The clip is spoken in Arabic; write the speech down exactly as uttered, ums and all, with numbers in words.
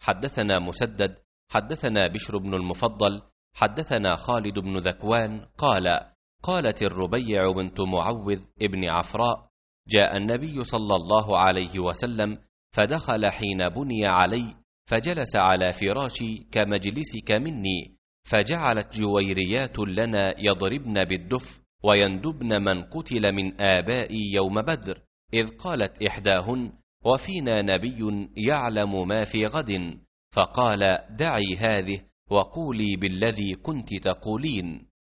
حدثنا مسدد حدثنا بشر بن المفضل حدثنا خالد بن ذكوان قال: قالت الربيع بنت معوذ ابن عفراء: جاء النبي صلى الله عليه وسلم فدخل حين بني علي، فجلس على فراشي كمجلسك مني، فجعلت جويريات لنا يضربن بالدف ويندبن من قتل من آبائي يوم بدر، إذ قالت إحداهن: وفينا نبي يعلم ما في غد، فقال: دعي هذه وقولي بالذي كنت تقولين.